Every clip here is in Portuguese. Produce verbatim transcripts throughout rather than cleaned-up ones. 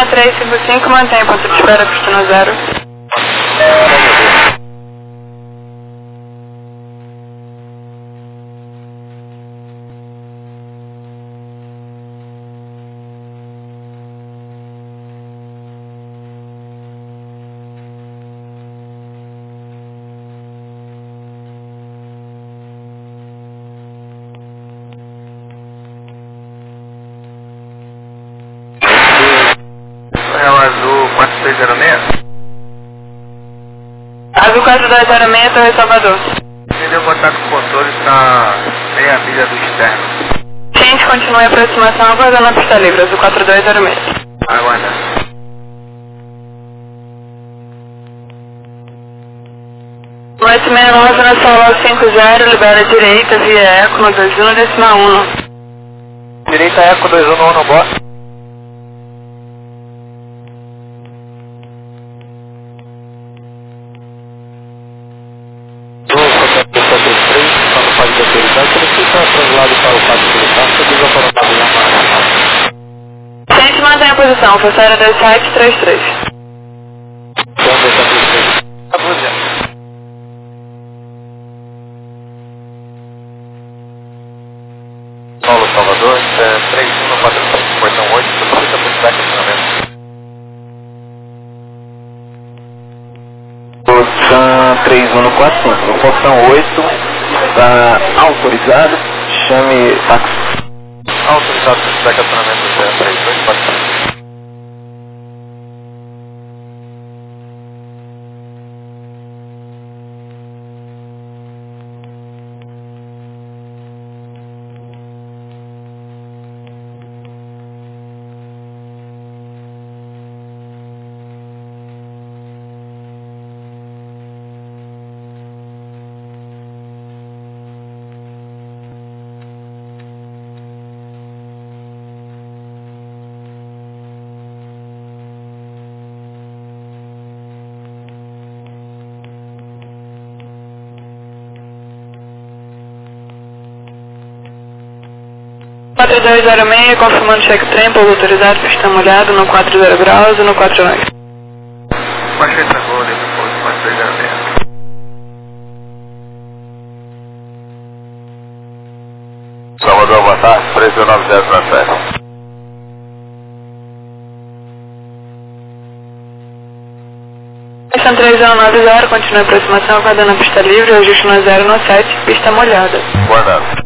M três cinco cinco, mantém ponto de espera, pistão zero. É o azul quatro três zero seis? Azul quatro dois zero seis, Torre Salvador. Entendeu? Contato com o controle, está meia milha do externo. Gente, continue a aproximação, aguardando a pista livre, azul quatro dois zero seis. Aguarda. oito seis nove na sala cinco zero, libera direita, via eco, no dois um, decimal um. Direita eco dois um no box. Quando faz a autoridade, ele fica translado para o quatro militar, você diz a palavra lá. Gente, mantém a posição, Forçaira dois sete três três. Então, dois sete três três. Tá bom, já. Paulo Salvador, é, três um quatro cinco, portão oito, solicita por back acionamento. Portão três um quatro cinco, no portão oito, está autorizado, chame táxi. Autorizado por back acionamento zero três dois quatro cinco. quatro dois zero seis, confirmando cheque trem, pouso autorizado, pista molhado, no quatro zero graus e no quatro nove. Baixei tranquilo, depois quatro três zero seis. Salvador, boa tarde, três nove zero sete. Pista três zero nove zero, continue a aproximação, aguardando a pista livre, ajuste no zero no sete, pista molhada. Guardado.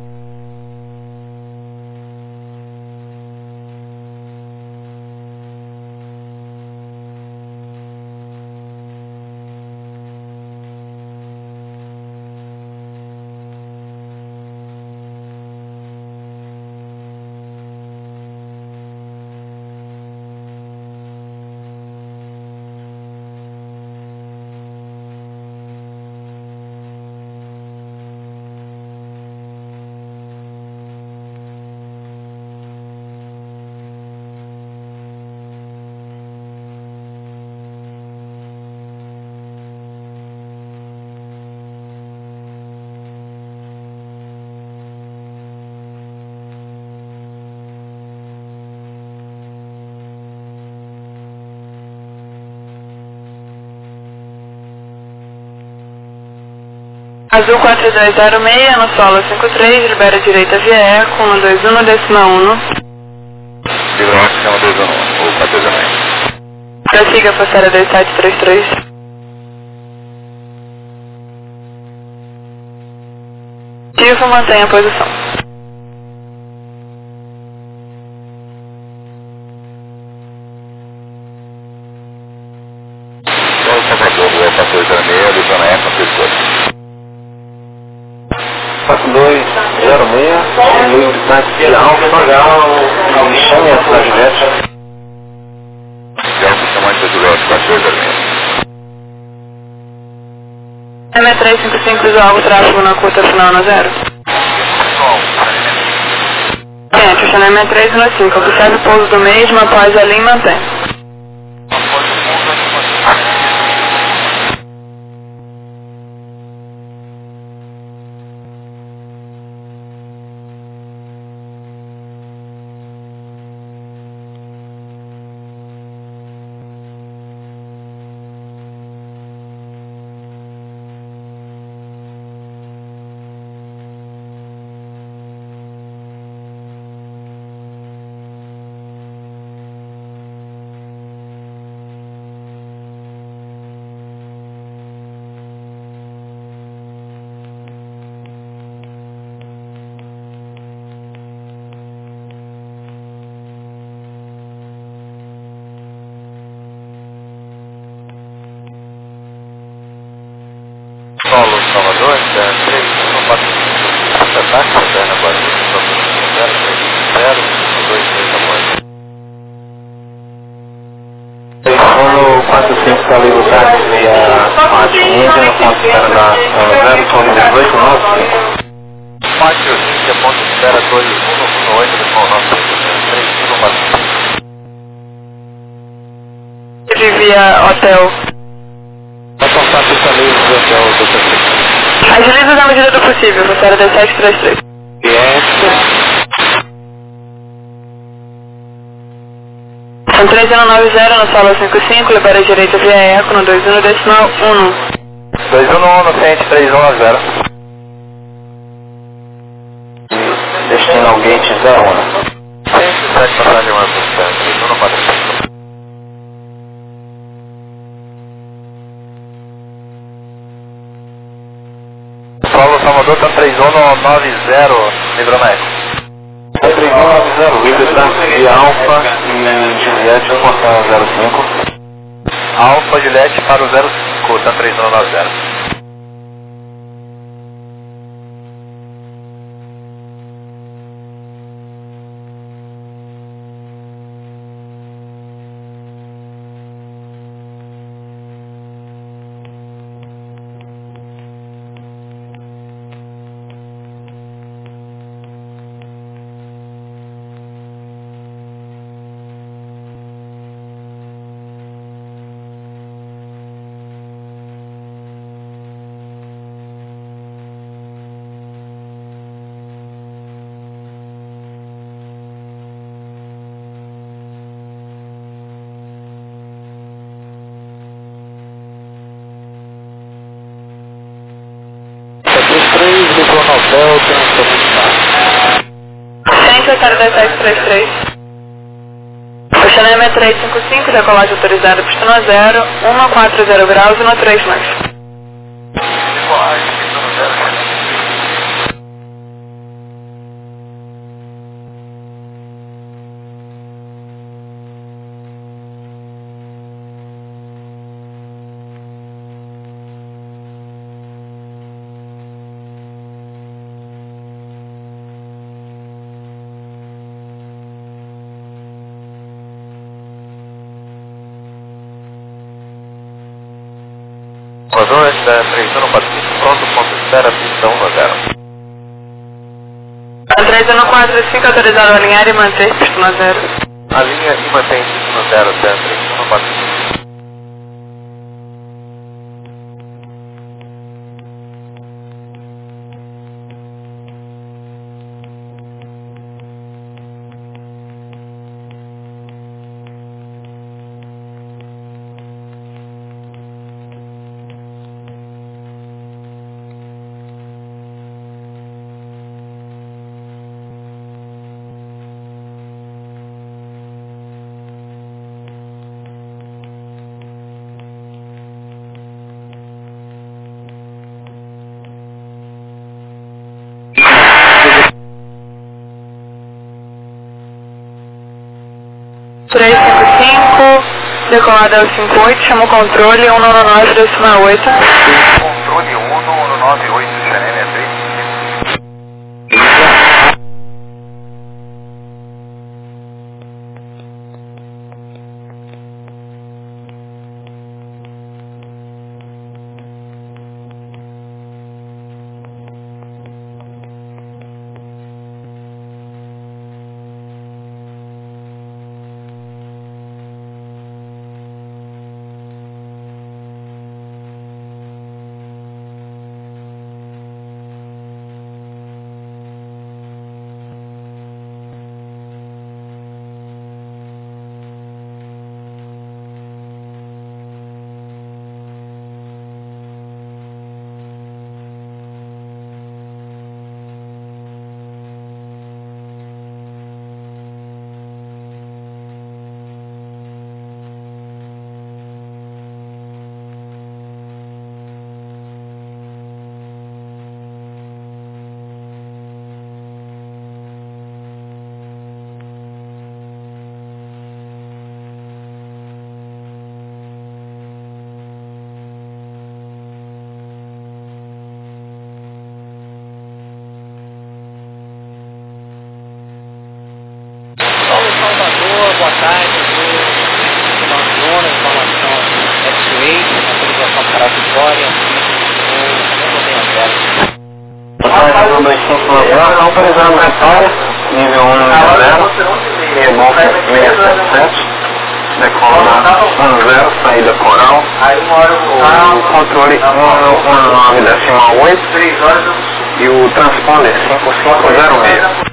Azul quatro dois zero seis, no solo cinco três, libera direita via eco, um dois um, decimal um. Livrante, chama dois um, ou quatro dois um. Prossiga, Forçaira dois sete três três. Ativo, mantenha a posição. Paulo Salvador, do quatro dois zero seis, Arizona Eco, pessoa. quatro dois zero seis, livre táxi Alfa, chame a sua Juliette. Delta chamante da Juliette, quatro dois zero seis. M três cinco cinco, visual, tráfego na curta final na zero. Gente, o chama M três no cinco, observe o pouso do mesmo, após a linha mantém. táxi, Lanterna Guarulhos, zero três zero, dois três da borda. Sono quatro cinco está ali o táxi via Pátio Índia, no ponto de espera da Sono zero, Sono dezoito nove cinco. Pátio Índia, ponto de espera dois um um oito, do Sono nove três um quatro. Via hotel. Vai passar a pista livre do hotel do T C. Agiliza na medida do possível, você era dezessete três três. Yes. São três um nove zero na sala cinco cinco, libera a direita via eco no dois um decimal um. dois um um no Cente três um nove zero. Destino ao gate zero um. cento e sete passagem um três um quatro cinco. Paulo Salvador está três um nove zero, Hidromédio. três um nove zero, Líder táxi Alfa e Juliette, portão zero cinco. Alfa, Juliette para o zero cinco, está três um nove zero. três, ligou no hotel, tem um Centro, zero dezessete três três. Oceanema três cinco cinco, decolagem autorizada, pistona zero, um quatro zero graus e no três mais. Decolagem, pistona zero. Salvador, está três um quatro cinco, pronto, ponto de espera, pista um a zero. três um quatro cinco, autorizado a alinhar e manter, pistona zero. A linha e mantém pista zero, até três um quatro cinco. três cinco cinco, decolada ao cinco oito, chama o controle um nove nove decimal oito. Controle um nove oito, Xaneme três. um dois cinco nove um, autorizando retória, nível um nível zero, remolque seis mil e setecentos, decola um zero, saída coral, o controle um um nove decimal oito e o transponder cinco cinco zero seis.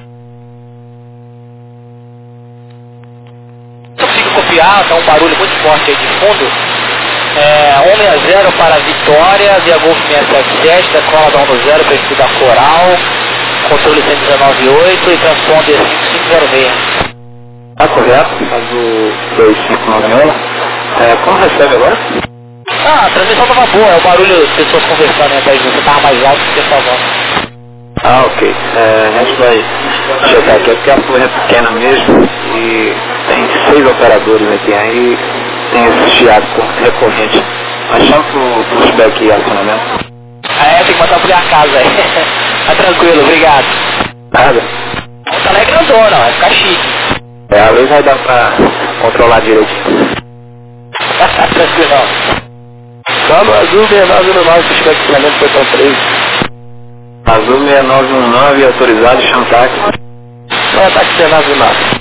Eu consigo copiar, tá um barulho muito forte aí de fundo. É, um seis zero para Vitória, via Golf seiscentos e setenta e sete, decola da um zero, perfil da Coral, controle cento e dezenove oito e transponder cinco cinco zero seis. Tá correto, azul dois cinco nove um. É, como recebe agora? Ah, a transmissão tava boa, é o barulho das pessoas conversando aí atrás de você, tava mais alto que a sua voz. Ah, ok. É, a gente vai checar aqui, porque a torre é pequena mesmo e tem seis operadores aqui, aí tem esse chiado recorrente. Mas chama pro pushback e acionamento. Ah, é, tem que botar por a casa aí. Tá tranquilo, obrigado. Nada. Essa não é grandona, vai ficar chique. É, a luz vai dar pra controlar direitinho. Tranquilo. Solo azul seis nove um nove, pushback acionamento foi três. Azul seis nove um nove, autorizado, chama táxi. Não é táxi seis nove um nove.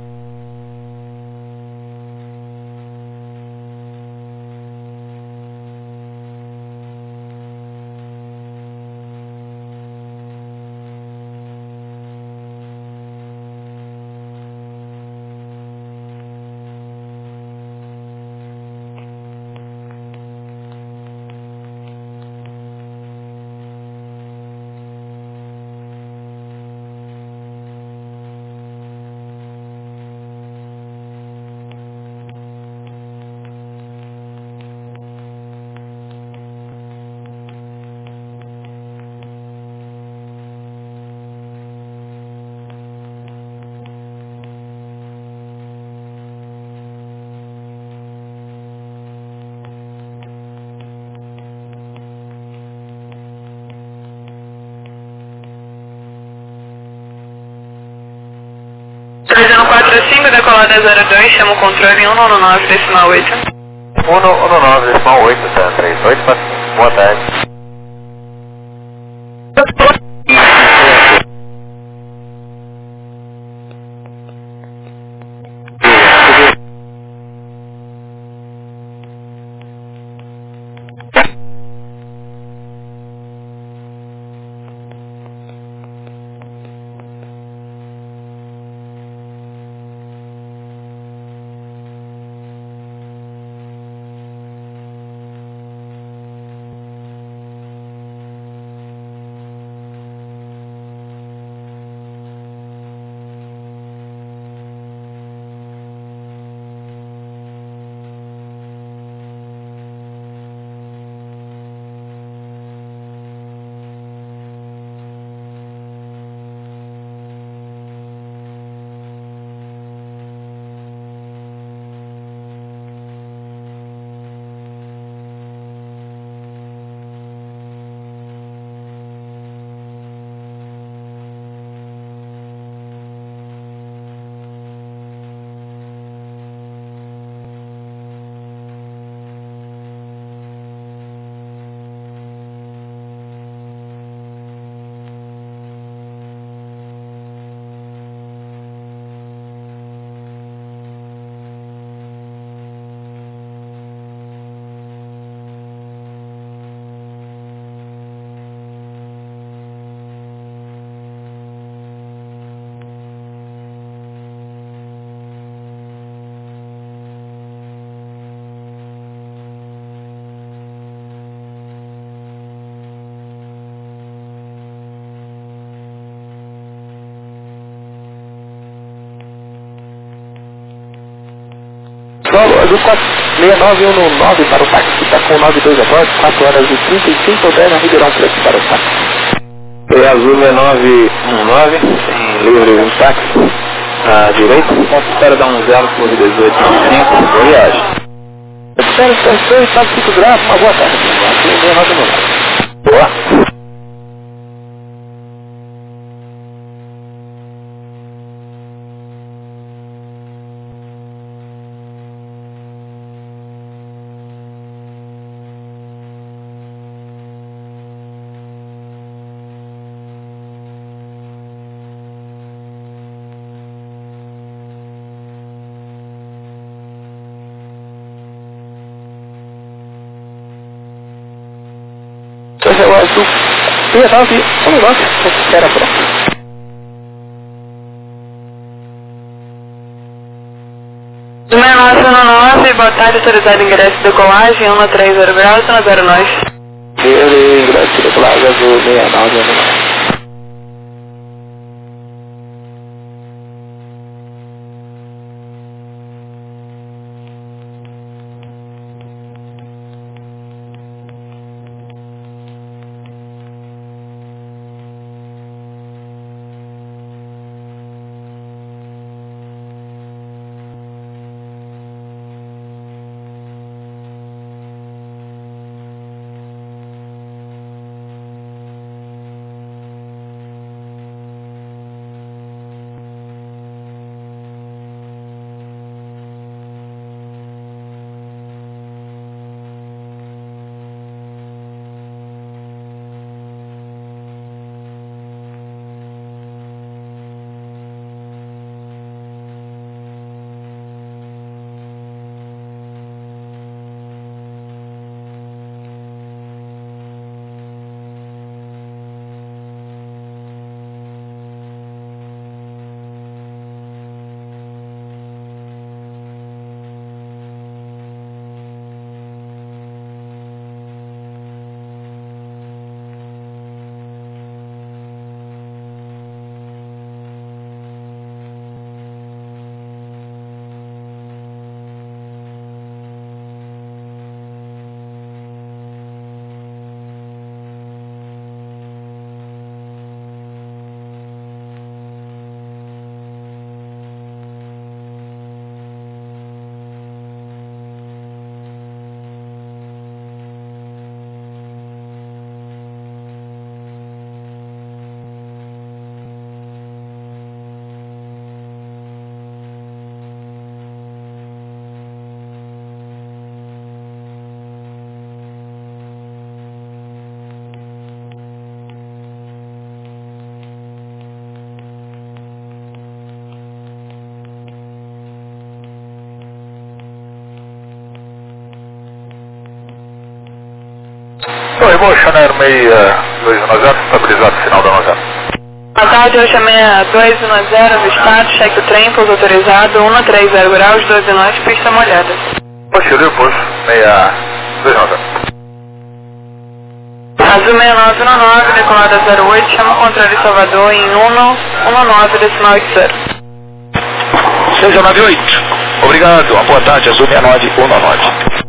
três um quatro cinco, decolada zero dois, chama o controle um um nove decimal oito. um um nove decimal oito, tá? três oito, boa tarde. Solo azul seis nove um nove para o táxi que está com nove dois abordo, quatro horas e trinta e cinco, Moderna Ribeirão Preto para o táxi. E azul seis nove um nove, tem livre um táxi à direita, espera dar um zero por dezoito e cinco, boa viagem. Espera, espera, está cinco graus, uma boa tarde. seis nove um nove. Boa. do P nove um nove, espera pronto. Do seis nove um nove, boa tarde, autorizado ingresso de decolagem, um três zero graus, um zero nove. Ele, ingresso de decolagem azul seis nove um nove. Oi, Motion Air seis dois um zero, estabilizado final da noventa. Boa tarde, hoje é seis dois um zero, do estado, cheque do trem, pouso autorizado, um três zero graus, doze nós, pista molhada. Posterior, pouso, seis dois um zero. Azul seis nove um nove, decolada zero oito, chama o controle Salvador em um um nove, decimal oito zero. seis nove oito, obrigado, uma boa tarde, Azul seis nove um nove.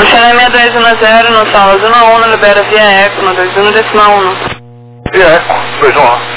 Channel seis dois um zero, no sala zona um, libera via eco, no dois um decimal um. Via eco, dois um um.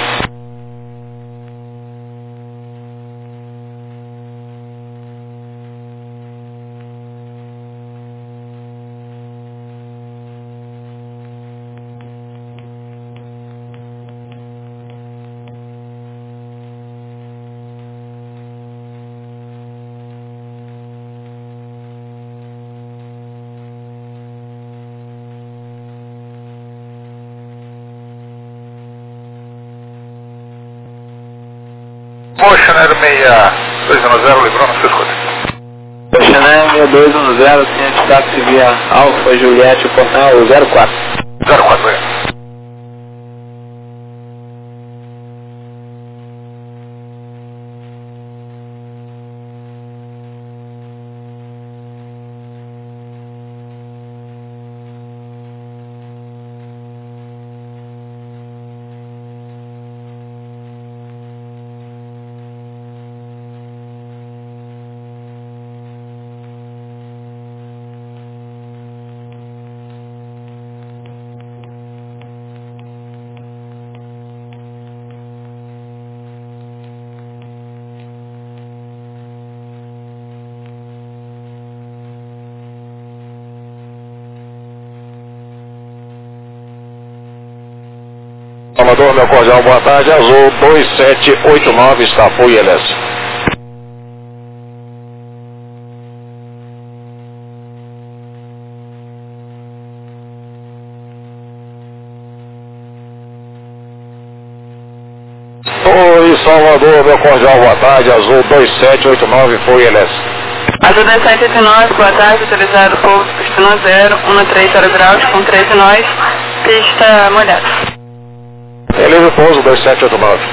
Channel seis dois um zero, livrou na sua escuta. Channel seis dois um zero, ciente táxi via Alfa Juliette, portal zero quatro. zero quatro, é. Salvador, meu cordial, boa tarde, Azul dois sete oito nove, está full I L S. Oi, Salvador, meu cordial, boa tarde, Azul dois sete oito nove, full I L S. Azul dois sete oito nove, boa tarde, utilizado pouso, pista um zero, um três zero graus, com treze nós, pista molhada. Beleza, pouso dois sete oito nove.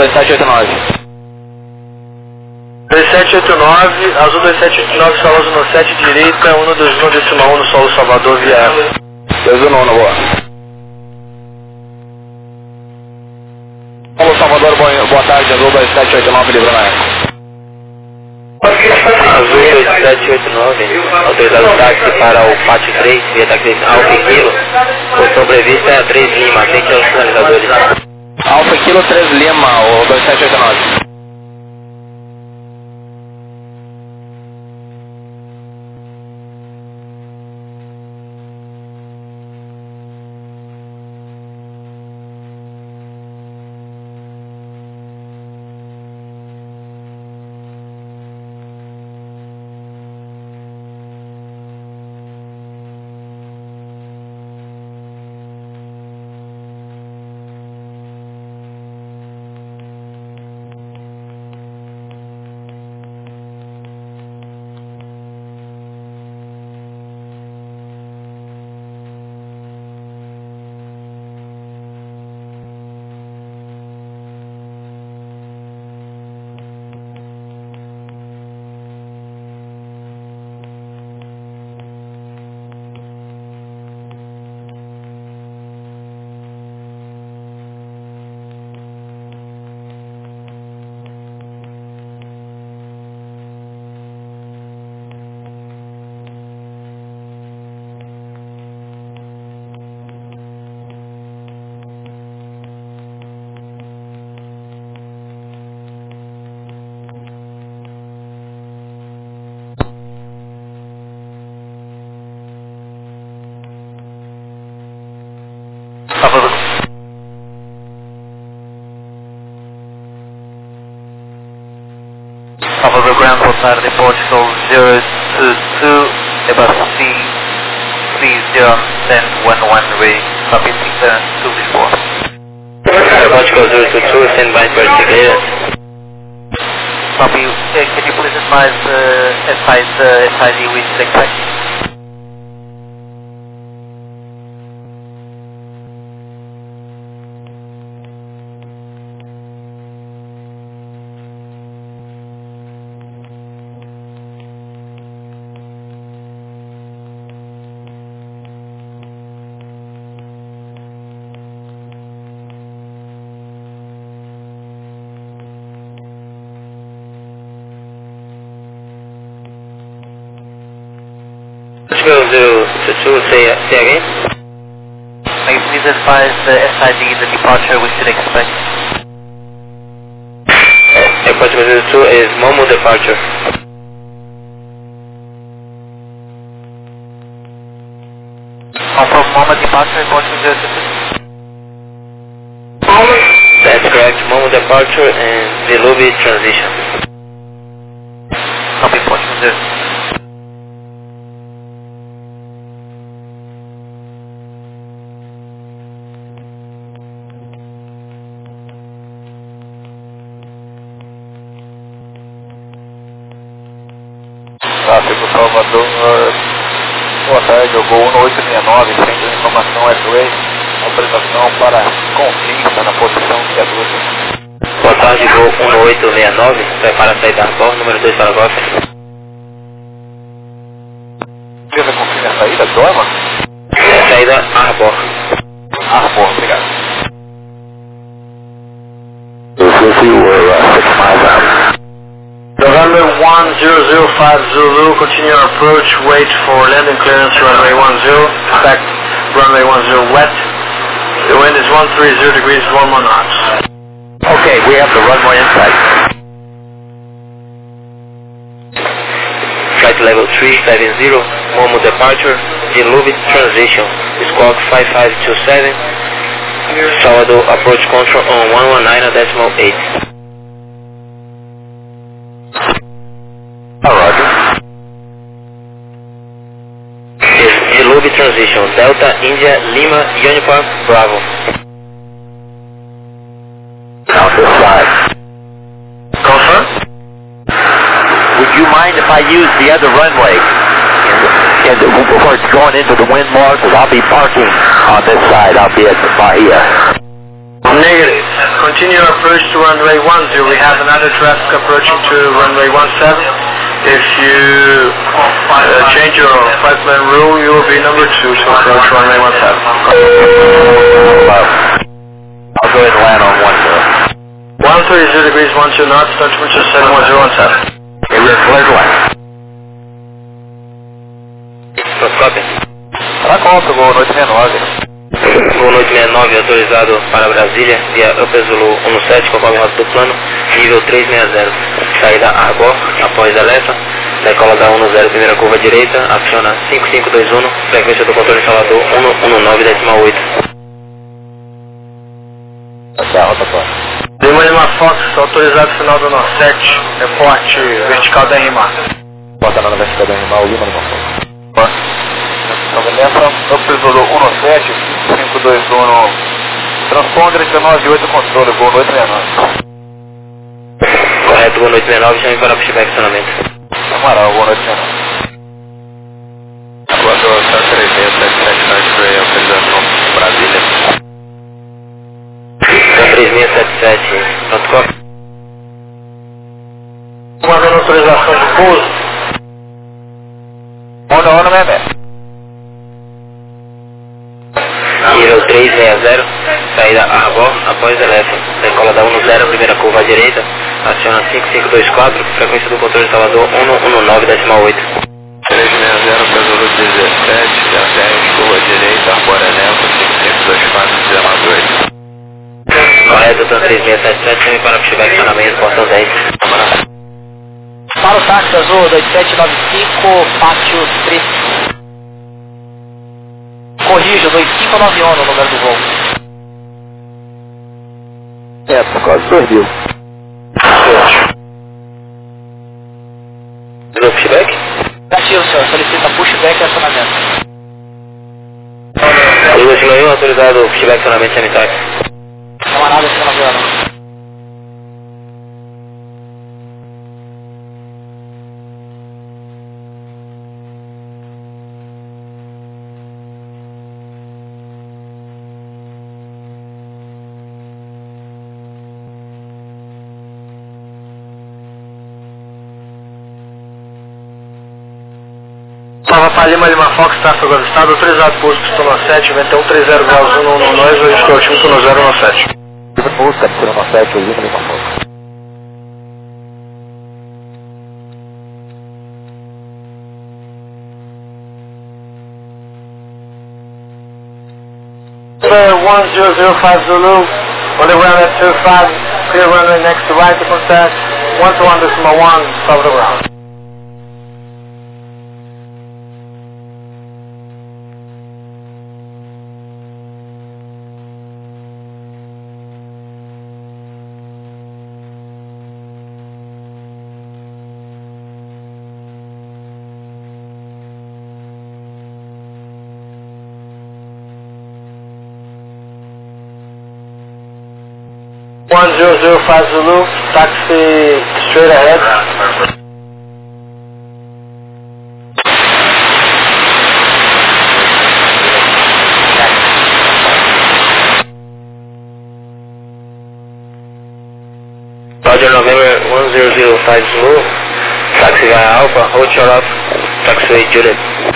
dois sete oito nove. dois sete oito nove, Azul dois sete oito nove, solo Azul no sete, direita, um dois um, décima um, no solo Salvador, via dois um, boa. Solo Salvador, boa, boa tarde, Azul dois sete oito nove, livro na Eco. Azul dois sete oito nove, autorizado o táxi para o pátio três, via táxi Alfa Kilo, por sobrevista três Lima, atende aos sinalizadores. Alfa Kilo três Lima, o dois sete oito nove. Salvador Ground, boa tarde, Portugal zero two two, Airbus C three zero, send one one way, copy six seven two before. Portugal zero two two, stand by for clearance. Copy, uh, can you please advise uh, S I, uh, S I D which is expected? Portugal zero two two, say, say again? May you please advise the S I D the departure we should expect? Uh, Portugal zero two is Momo departure. Confirm moment departure, Portugal zero two two? That's correct, Momo departure and Velubi transition. Copy, Portugal zero two two. Tráfego Salvador, boa tarde, eu vou um oito seis nove, centro de informação Airway, autorização para conquista na posição via doze. Boa tarde, voo um oito seis nove, prepara a saída da Golf, número dois para Golf. Você vai conferir a saída, Dorma? É, saída Arbor. Arbor, obrigado. November one zero zero five Zulu, continue our approach, wait for landing clearance, runway one zero, expect runway one zero wet. The wind is one three zero degrees, one one knots. Okay, we have the runway in sight. Flight level three seven zero, Momo departure, Velubi transition, squawk five five two seven, Salvador approach control on one one nine decimal eight. Roger. Is Velubi transition, Delta India Lima Uniform Bravo. Now this side. Confirm? Would you mind if I use the other runway and, and before it's going into the wind more? Because I'll be parking on this side. I'll be at the Bahia. Negative. continue your approach to runway one zero. We have another traffic approaching to runway one seven. If you uh, change your flight plan rule, you will be number two to approach runway one seven. I'll go ahead and land on one zero. one thirty degrees, one two knots, altimeter seven one zero one seven. Okay, we're clear to land. Copy. Tá conta, voo noite sessenta e nove. Voo noite sessenta e nove autorizado para Brasília, via Upper Zulu sete, conforme rota do plano, nível trezentos e sessenta. Saída Arbor, após alerta, decola da dez, primeira curva direita, aciona cinco cinco dois um, frequência do controle Salvador cento e dezenove decimal oito. Essa é a rota plana. Lima Lima Fox, autorizado final do Norte sete, reporte vertical da R M A. Bota na vertical da R M A, o Lima Lima Fox. Nomeação, Upper Zulu sete, cinco dois um, transponder dezenove oito, controle, voo noite sessenta e nove. Correto, boa noite sessenta e nove, chame para pushback acionamento. Amaral, boa noite sessenta e nove. Equador, três seis sete sete Northway, autorização Brasília. três seis sete sete, pronto, copy. Mandando autorização de pouso. Onda, onda, bebê. Nível trezentos e sessenta, saída Arbor, após alerta, decola da dez, primeira curva à direita, aciona cinco cinco dois quatro, frequência do controle Salvador cento e dezenove decimal oito. trezentos e sessenta, Pedro dezessete, dez, curva direita, Arbor lento, cinco cinco dois quatro, dezenove oito. Correto, então três seis sete sete, chame para pushback acionamento, portão dez. Para o táxi azul dois sete nove cinco, pátio três. Corrijo, dois cinco nove um no número do voo. É, por causa do mil. Do pushback? Negativo, senhor. Solicita pushback e acionamento. dois cinco nove um, autorizado pushback e acionamento semi-táxi. Não há nada cinco nove um. Papa Lima Lima Fox, tráfego avistado, autorizado pouso Pistona sete, vento um três zero graus um no nós, hoje que é o time Pistona zero no sete. Busca Pistona sete, Lima Lima Fox. one zero zero five Zulu, on the ground at two five, clear runway next to right to contact, one to one decimal one, cover the ground. one zero zero five Zulu, taxi straight ahead. Roger, November one zero zero five Zulu, taxi via Alpha, hold short off, taxiway Juliet.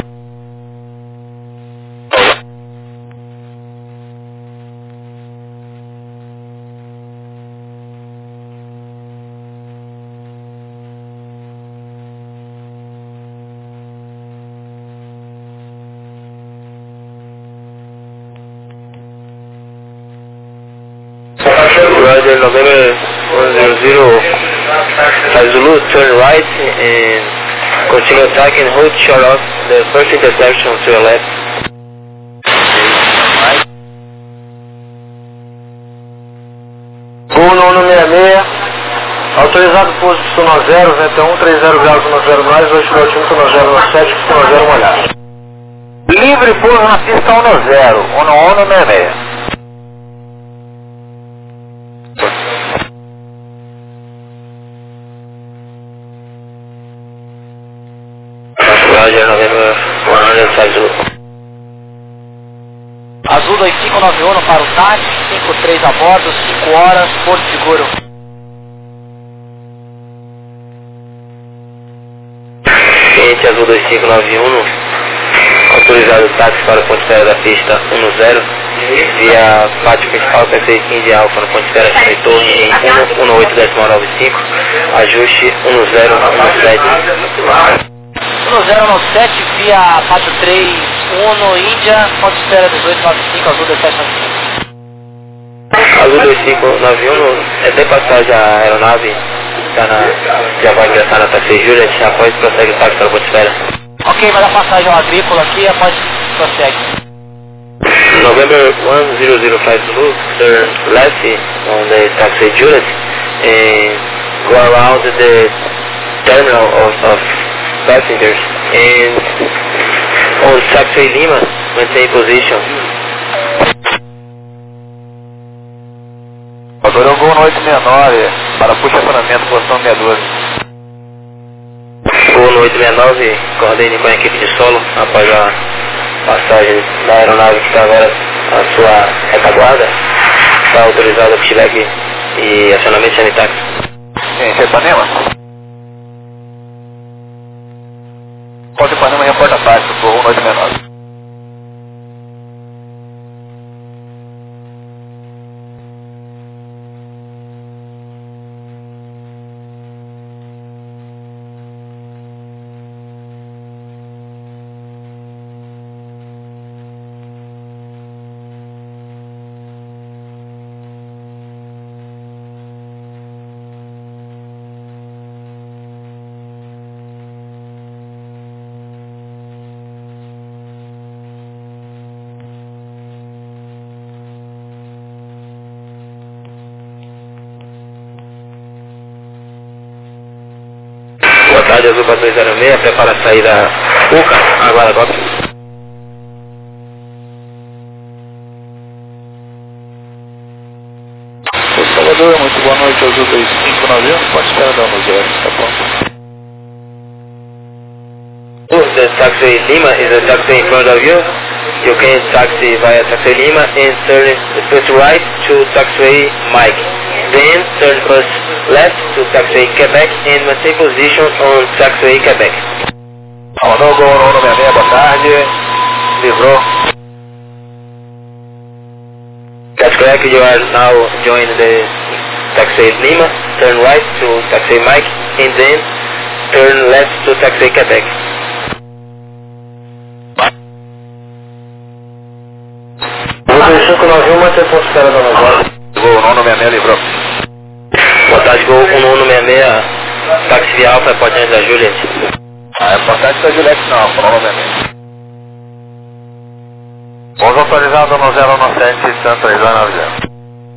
Roger, November one zero zero five Zulu, turn right and continue attacking, hold short off the first intersection to your left. Gol nono seis seis, autorizado pouso Pistona zero, vento um três zero graus um zero nós, hoje que é o time Pistona zero no sete, Pistona zero molhado. Livre pouso na pista um zero, um um seis seis. Roger, November one zero five Zulu. Azul dois cinco nove um para o T A C, cinco três a bordo, cinco horas, Porto Seguro. Cliente Azul dois cinco nove um, autorizado táxi para a ponte aérea da pista um zero, via pátio principal taxi quinze Alfa, na ponte aérea Chame Torre em um um oito ponto nove cinco, ajuste um zero um sete. um zero um sete via pátio três um Índia, ponte aérea dezoito noventa e cinco, Azul dois sete nove cinco. Azul dois cinco nove um, é de passagem a aeronave, tá na, já vai ingressar na taxi Juliet, após prossegue o táxi para a ponte aérea. Ok, vai dar passagem ao agrícola aqui, após prossegue. November one zero zero five Zulu, turn left on the taxi Juliet and go around the terminal of, of passengers and on taxi Lima, maintain position. Agora eu vou no oito seis nove para puxa-acionamento, posição sessenta e dois. Voo no oito seis nove, coordene com a equipe de solo após a passagem da aeronave que está agora a sua retaguarda. Está autorizado o pushback e acionamento sanitário. Sim, Ipanema. Pode Ipanema reporta táxi, voo no oito seis nove. Boa tarde, Azul quatro dois zero seis, prepara a saída U C A, agora agora. Salvador, muito boa noite, Azul dois cinco nove um, pode esperar dar no zero, tá bom? The taxi Lima is a taxi in front of you. You can taxi via taxi Lima and turn first right to taxi Mike. Then turn first left to taxi Quebec and maintain position on taxi Quebec. Salvador, Gol um seis seis, boa tarde. Livrou. That's correct, you are now joining the taxi Lima, turn right to taxi Mike and then turn left to taxi Quebec. dois cinco nove um, mantém ponto espera da Nova. Gol um seis seis, livrou. Boa tarde, Gol um um seis seis, táxi via Alfa, portante da Juliet. Ah, é portante da Juliet não, um seis seis. Pouso autorizado no zero um sete, Santa três dois nove zero.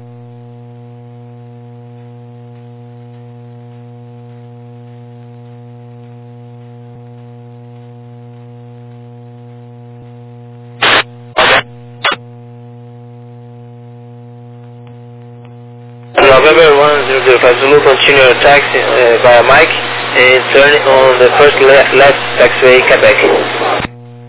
November one zero zero five Zulu, continue your taxi uh, via Mike and turn on the first le left taxiway Quebec.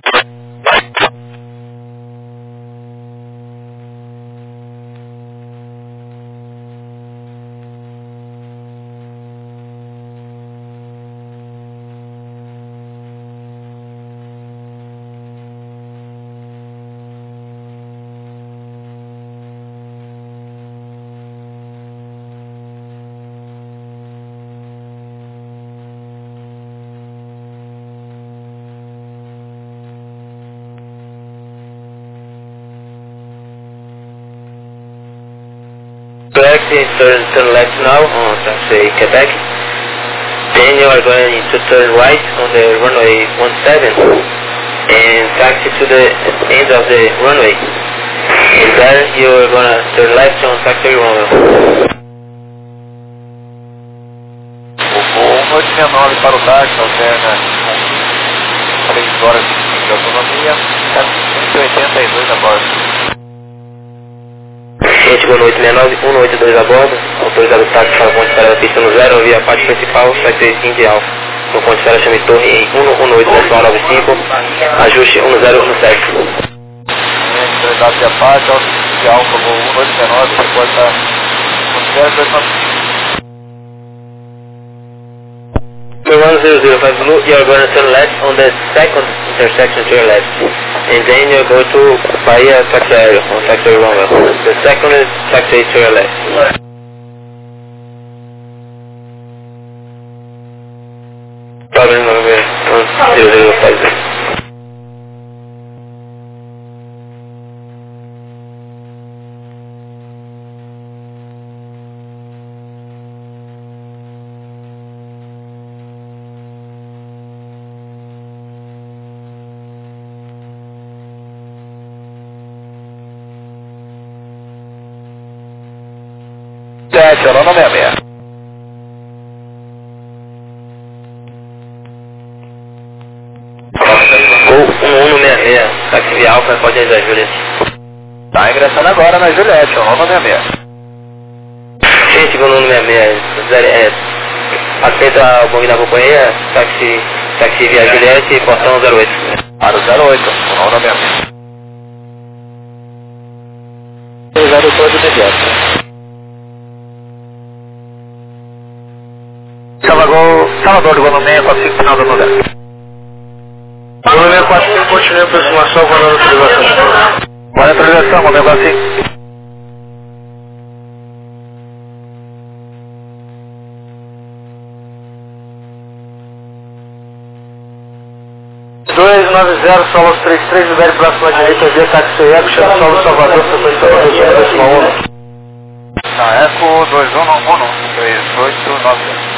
Correct, turn, turn left now on taxi Quebec. Then you are going to turn right on the runway one seven and taxi to the end of the runway. And there you are going to turn left on taxi runway. O oito seis nove para o táxi, alterna três horas de autonomia, cento e oitenta e dois a bordo. Cliente Gol oito seis nove, um oito dois a bordo, autorizado o táxi para a ponte aérea da pista no zero, via parte principal, taxi quinze Alfa, no ponte aérea Chame Torre em um um oito ponto nove cinco, ajuste um zero um sete. autorizado via parte, Alfa de Alfa, voo um oito seis nove, reporta um zero dois nove. one zero zero five Blue, you are going to turn left on the second intersection to your left. And then you go to Bahia Taxi Aéreo on Taxi Runway. The second is taxi to your left. Problem number one zero zero five zero. sete, Alana sessenta e seis. Gol um um seis seis, táxi via Alfa, pode ir da Juliette. Tá ingressando agora na Juliette, Alana sessenta e seis. Gente, segundo um seis seis, é, atenta ao bom da companhia, táxi, táxi via Juliette, portão zero oito. Para o zero oito, Alana sessenta e seis. zero oito imediato. Salvador, Salvador de Guanamé, quatro cinco, final da novela. Guanamé quatro cinco, continue a aproximação, guardando a autorização. Guarda a autorização, Guanamé quatro cinco. dois nove zero, Solos trinta e três, libere próximo à direita, via táxi Eco, chama Solo Salvador, frequência Salvador, próximo um. Na Eco dois um um um, três oito nove zero.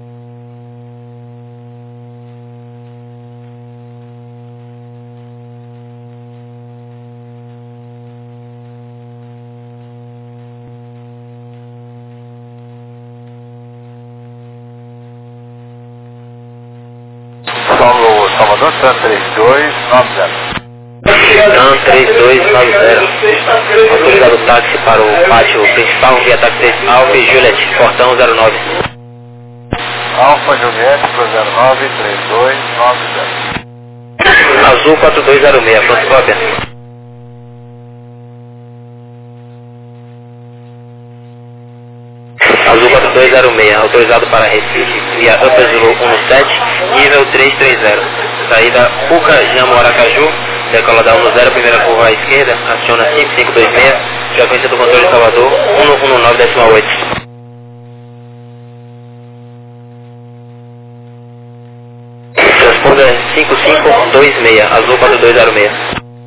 Solo Salvador, T A N três dois nove zero. T A N três dois nove zero. Autorizado o táxi para o pátio principal via táxi Alfa e Juliette, portão zero nove. Alfa Juliette para zero nove três dois nove zero. Azul quatro dois zero seis, pronto cópia. Azul quatro dois zero seis, autorizado para Recife via Upper Zulu um sete, nível trezentos e trinta. Saída Puca Jamo Aracaju, decola da um zero, primeira curva à esquerda, aciona cinco cinco dois seis, frequência do controle de Salvador um um nove oito. Transponder cinco cinco dois seis, Azul quatro dois zero seis.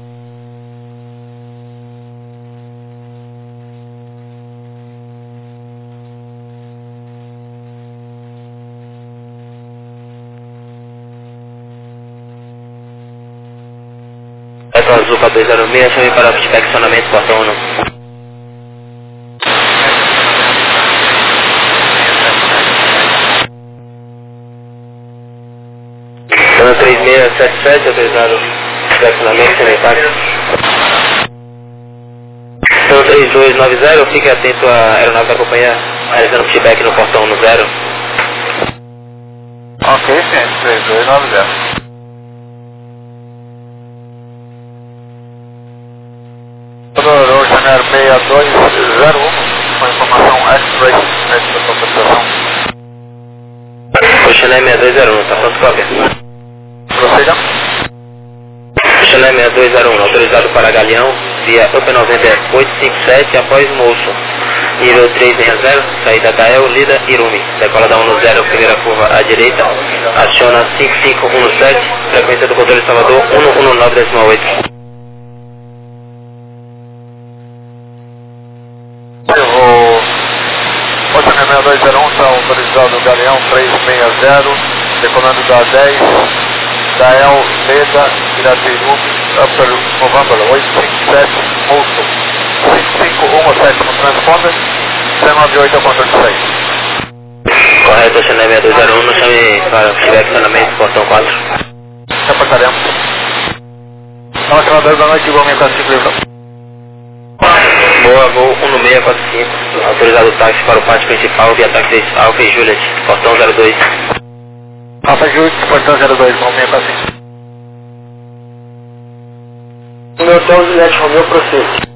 Eco Azul quatro dois zero seis, chame para inspecionamento portão um. Então três seis sete sete, autorizado inspecionamento sanitário. Então três dois nove zero, fique atento à aeronave da companhia, realizando feedback no portão no zero. Ok, gente, três dois nove zero. Rodor Janeiro seis dois zero um, com informação X-Ray, essa sua autorização. Oxané seis dois zero um, tá pronto cópia? Prossiga. Oxané seis dois zero um, autorizado para Galeão, via Up noventa oito cinco sete, após Moço. Nível trezentos e sessenta, saída Gael, Lida, Irumi. Decola da um zero, primeira curva à direita, aciona cinco cinco um sete, frequência do controle de Salvador um um nove oito. Eu vou... Oxané seis dois zero um, está autorizado Galeão três seis zero, decolando da dez, Gael, Leda, Irapirumi, Upper November oito cinco sete, Moço, cinco cinco um sete no transponder, dezenove oito ao controle de seis. Correto, Oxané seis dois zero um, no chame para inspecionamento portão quatro. Reportaremos. Não, aquela dez da noite, igual a minha quatro cinco livros. Boa, voo um seis quatro cinco, autorizado o táxi para o pátio principal via táxi Alfa e Juliette, portão zero dois. Alfa Juliette, portão zero dois, um seis quatro cinco. Meu Hotel Juliette Romeu, procedo.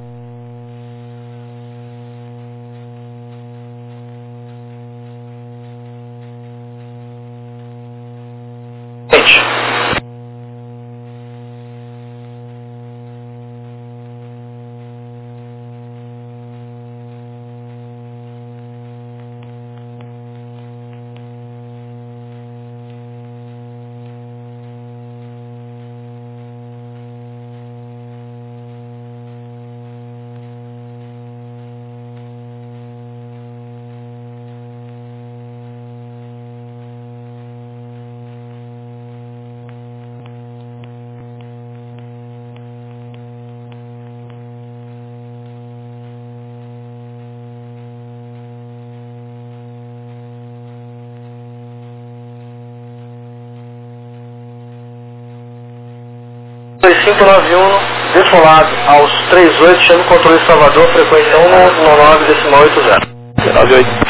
dois cinco nove um, defolado aos trinta e oito, chama o controle de Salvador, frequência um nove decimal oito zero. nove oito.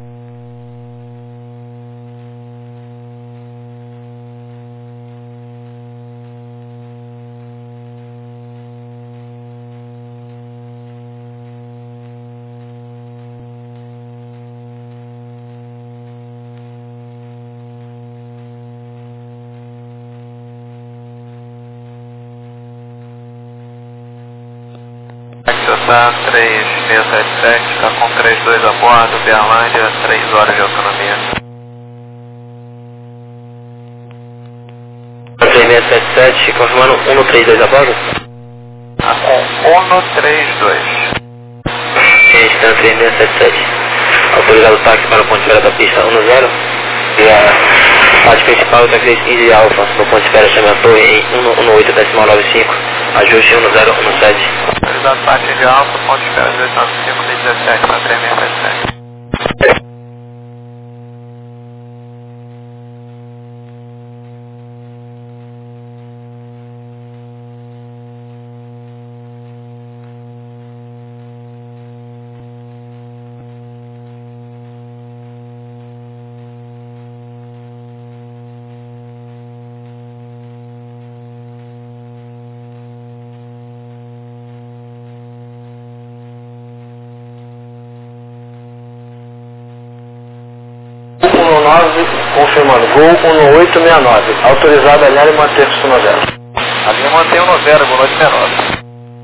Tá três seis sete sete, está com três dois a bordo, Berlândia, três horas de autonomia. três seis sete sete, confirmando um três dois a bordo? Tá com um três dois. Gente, tá três seis sete sete. Autorizado o táxi para o ponto de espera da pista um zero. E a parte principal da três quinze Alfa, no ponto de espera chama a torre em cento e dezoito decimal noventa e cinco, ajuste um zero um sete. Autorizado parte de Alfa, ponto de espera dezoito noventa e cinco, dezessete, para três seis sete sete. Confirmando, Gol um oito seis nove, autorizado a linha e manter-se no zero. A linha mantém no zero, Gol oito seis nove.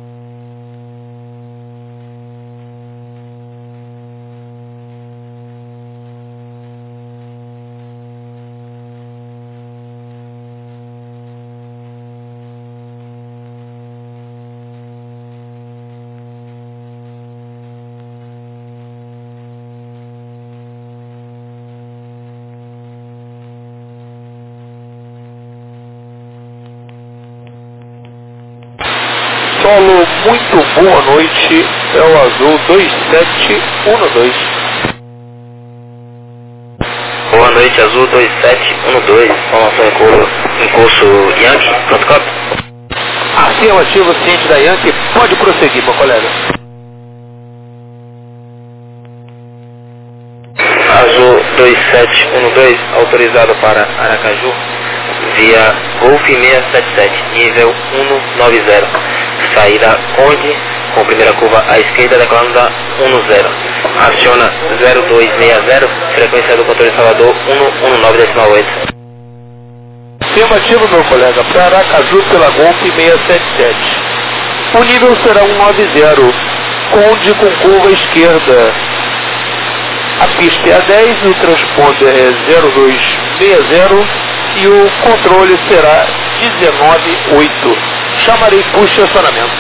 Solo, muito boa noite, Céu Azul dois sete um dois. Boa noite, Azul dois sete um dois, formação em curso, em curso Yankee, pronto, cop? Afirmativo, ciente da Yankee, pode prosseguir, meu colega. Azul dois sete um dois, autorizado para Aracaju, via Golf seis sete sete, nível cento e noventa. Saída Conde, com primeira curva à esquerda, declarando da um zero. Aciona zero dois seis zero, frequência do controle de Salvador cento e dezenove decimal oito. Afirmativo, meu colega, para Aracaju pela Golf seis sete sete. O nível será cento e noventa, Conde com curva à esquerda. A pista é a dez, o transponder é zero dois seis zero e o controle será dezenove oito. Chamarei por estacionamento.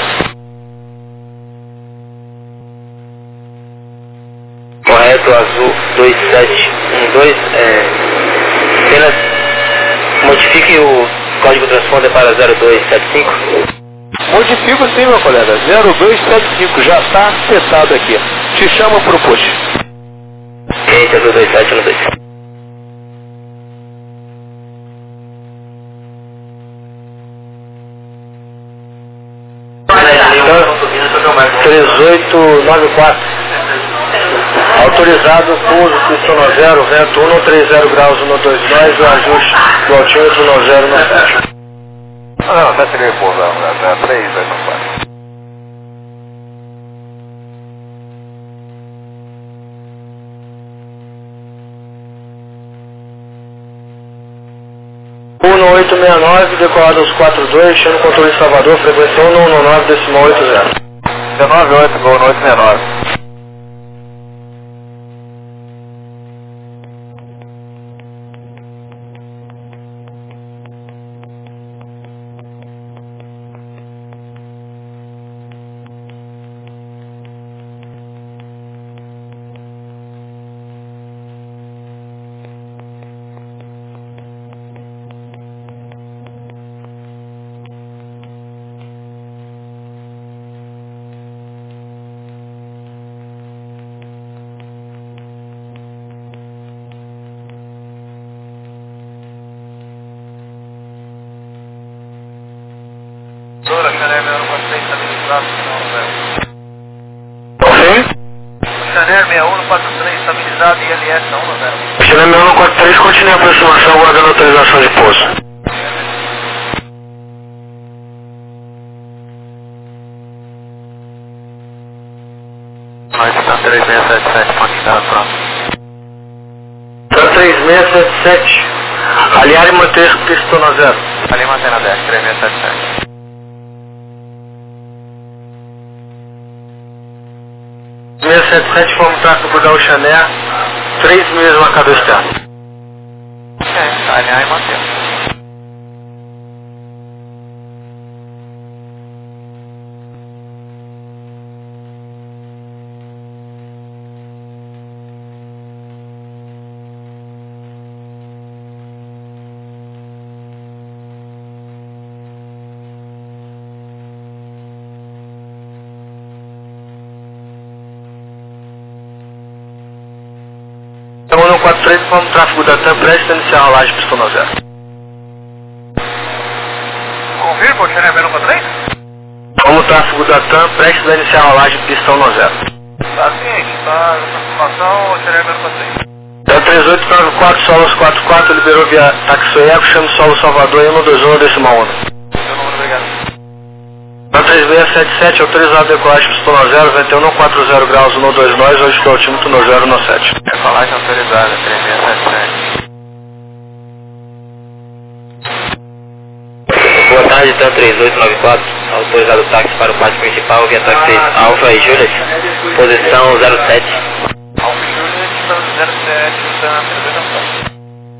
Correto, Azul dois sete um dois, é, apenas modifique o código transponder para zero dois sete cinco. Modifico sim, meu colega, zero dois sete cinco, já está setado aqui. Te chamo para o push. Gente, Azul dois sete um dois. três oito nove quatro, autorizado pouso pista no zero, vento um três zero graus um dois dois, o ajuste do altímetro no zero no sete. Não, não, até cheguei a pousar, três dois quatro. oito seis nove, decolado aos quatro dois, chama o controle de Salvador, frequência um um nove, decimal oito zero. dezenove oito, gol no oito seis nove. Chanel sessenta e um quatro três estabilizado, Sim? Chanel sessenta e um quatro três estabilizado e L S um zero. Chanel sessenta e um quatro três, continua a aproximação, guardando autorização de pouso. Nós está três seis sete sete, pode estar pronto. Está três seis sete sete, aliar e manter pistão na zero. Ali mantendo a dez, três seis sete sete. seis sete sete, vamos tráfego da Oxané, três milhas marcador externo. Ok, alinhar e manter. Então, um quatro três, vamos tráfego da TAM, presta iniciar a rolagem pistão na zero. Confirma o Chanel sessenta e um quatro três? Vamos tráfego da TAM, presta iniciar a rolagem pistão na zero. Tá ciente, tá aproximação, Chanel sessenta e um quatro três. É três oito nove quatro, solos quatro quatro, liberou via táxi Eco, chama o solo Salvador, um dois um, decimal um. Seu número, obrigado. Na três seis sete sete, autorizado decolagem pistão na zero, vinte e um quatro zero graus, um dois nós, hoje que é o altímetro no zero no sete. Decolagem autorizada, três seis sete sete. Boa tarde, TAM três oito nove quatro, autorizado o táxi para o pátio principal via táxi Alfa e Juliet, posição zero sete. Alfa Juliet, zero sete, TAM três oito nove quatro.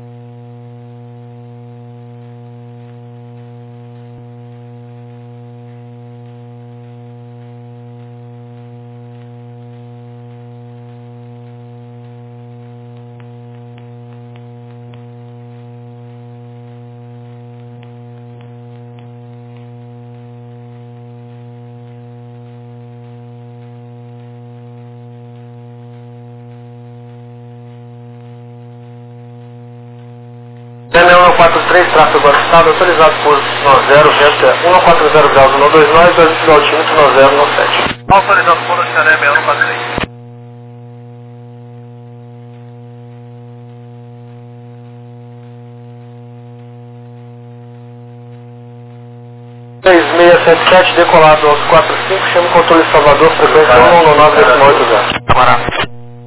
um quatro três, tráfego assustado, autorizado por no zero, vento um quatro zero graus, um dois nós, hoje que é o altímetro no zero no sete. Autorizado por o Chanel sessenta e um quatro três. três seis sete sete, decolado aos quatro cinco, chama o controle de Salvador, frequência um um nove, decimal oito zero. Camarada.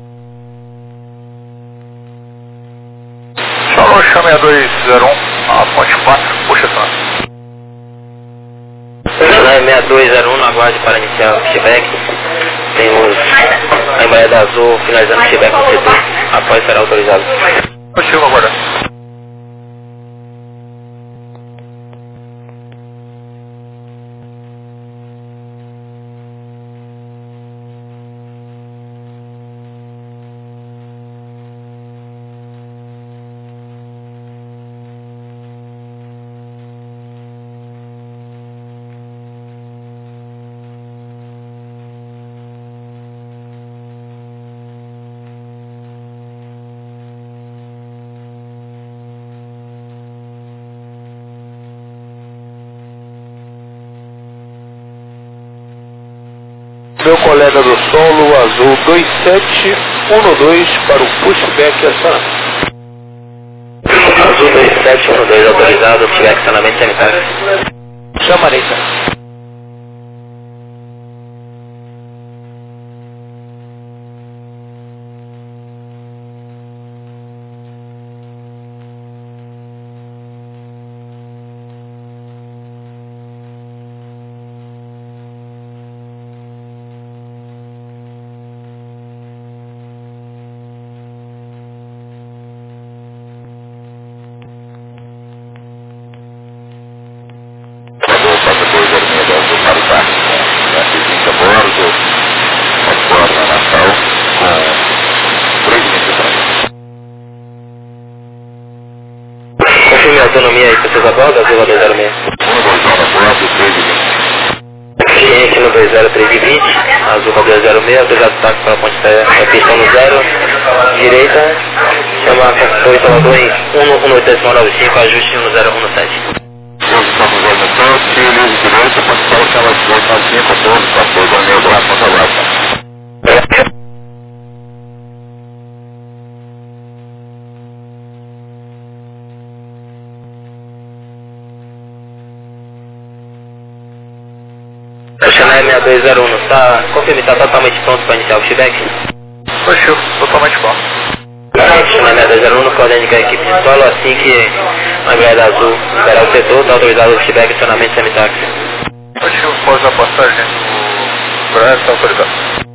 Solo chama a dois zero um, a ponte quatro, puxa só. seis dois zero um, aguarde para iniciar o pushback. Temos a embaixada azul finalizando o pushback no C T. Após será autorizado. Consigo aguardar. Meu colega do solo, azul dois sete um dois, para o pushback acionamento. Azul dois sete um dois autorizado, pushback acionamento sanitário. Chamarei, tá? aí para seus abordos, Azul dois zero seis. Cliente no dois zero três vinte, Azul dois zero seis, autorizado táxi para a ponte da pista no zero, direita, chama Torre Salvador em um um oito nove cinco, ajuste um zero um sete. Estamos aí no tanque, livre direito, pode estar o canal de dois nove cinco, doze, quatorze, a minha braço, ponta braço. O Chanel seis dois zero um, está confirme, está totalmente pronto para iniciar o pushback? Fechou, totalmente bom. Chanel seis dois zero um, coordenica a equipe de solo, assim que a grade azul liberar o setor, está autorizado o pushback, acionamento semi-táxi. Fechou, pós a passagem do Brás, está autorizado.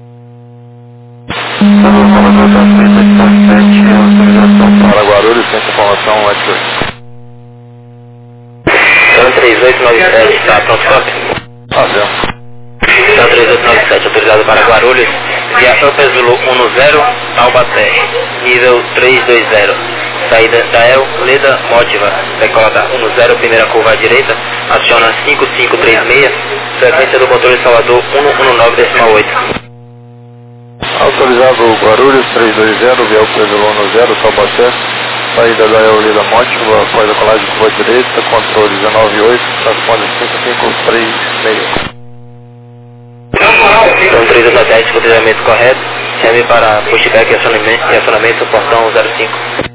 Autorização para Guarulhos, sem informação, oito oito. Então três oito nove sete, está pronto, copy? Fazendo. Então três oito nove sete, autorizado para Guarulhos, via Upper Zulu um zero, Taubaté, nível três dois zero. Saída da El, Leda, Mótiva, decola um zero, primeira curva à direita, aciona cinco cinco três seis, frequência do controle Salvador um um nove oito. Autorizado Guarulhos três dois zero, via Upper Zulu um zero, Taubaté, saída da El, Leda, Mótiva, após a colagem de curva direita, controle dezenove oito, transponder cinco cinco três seis. Então três oito sete, posicionamento correto, chame para pushback e acionamento, e acionamento portão zero cinco.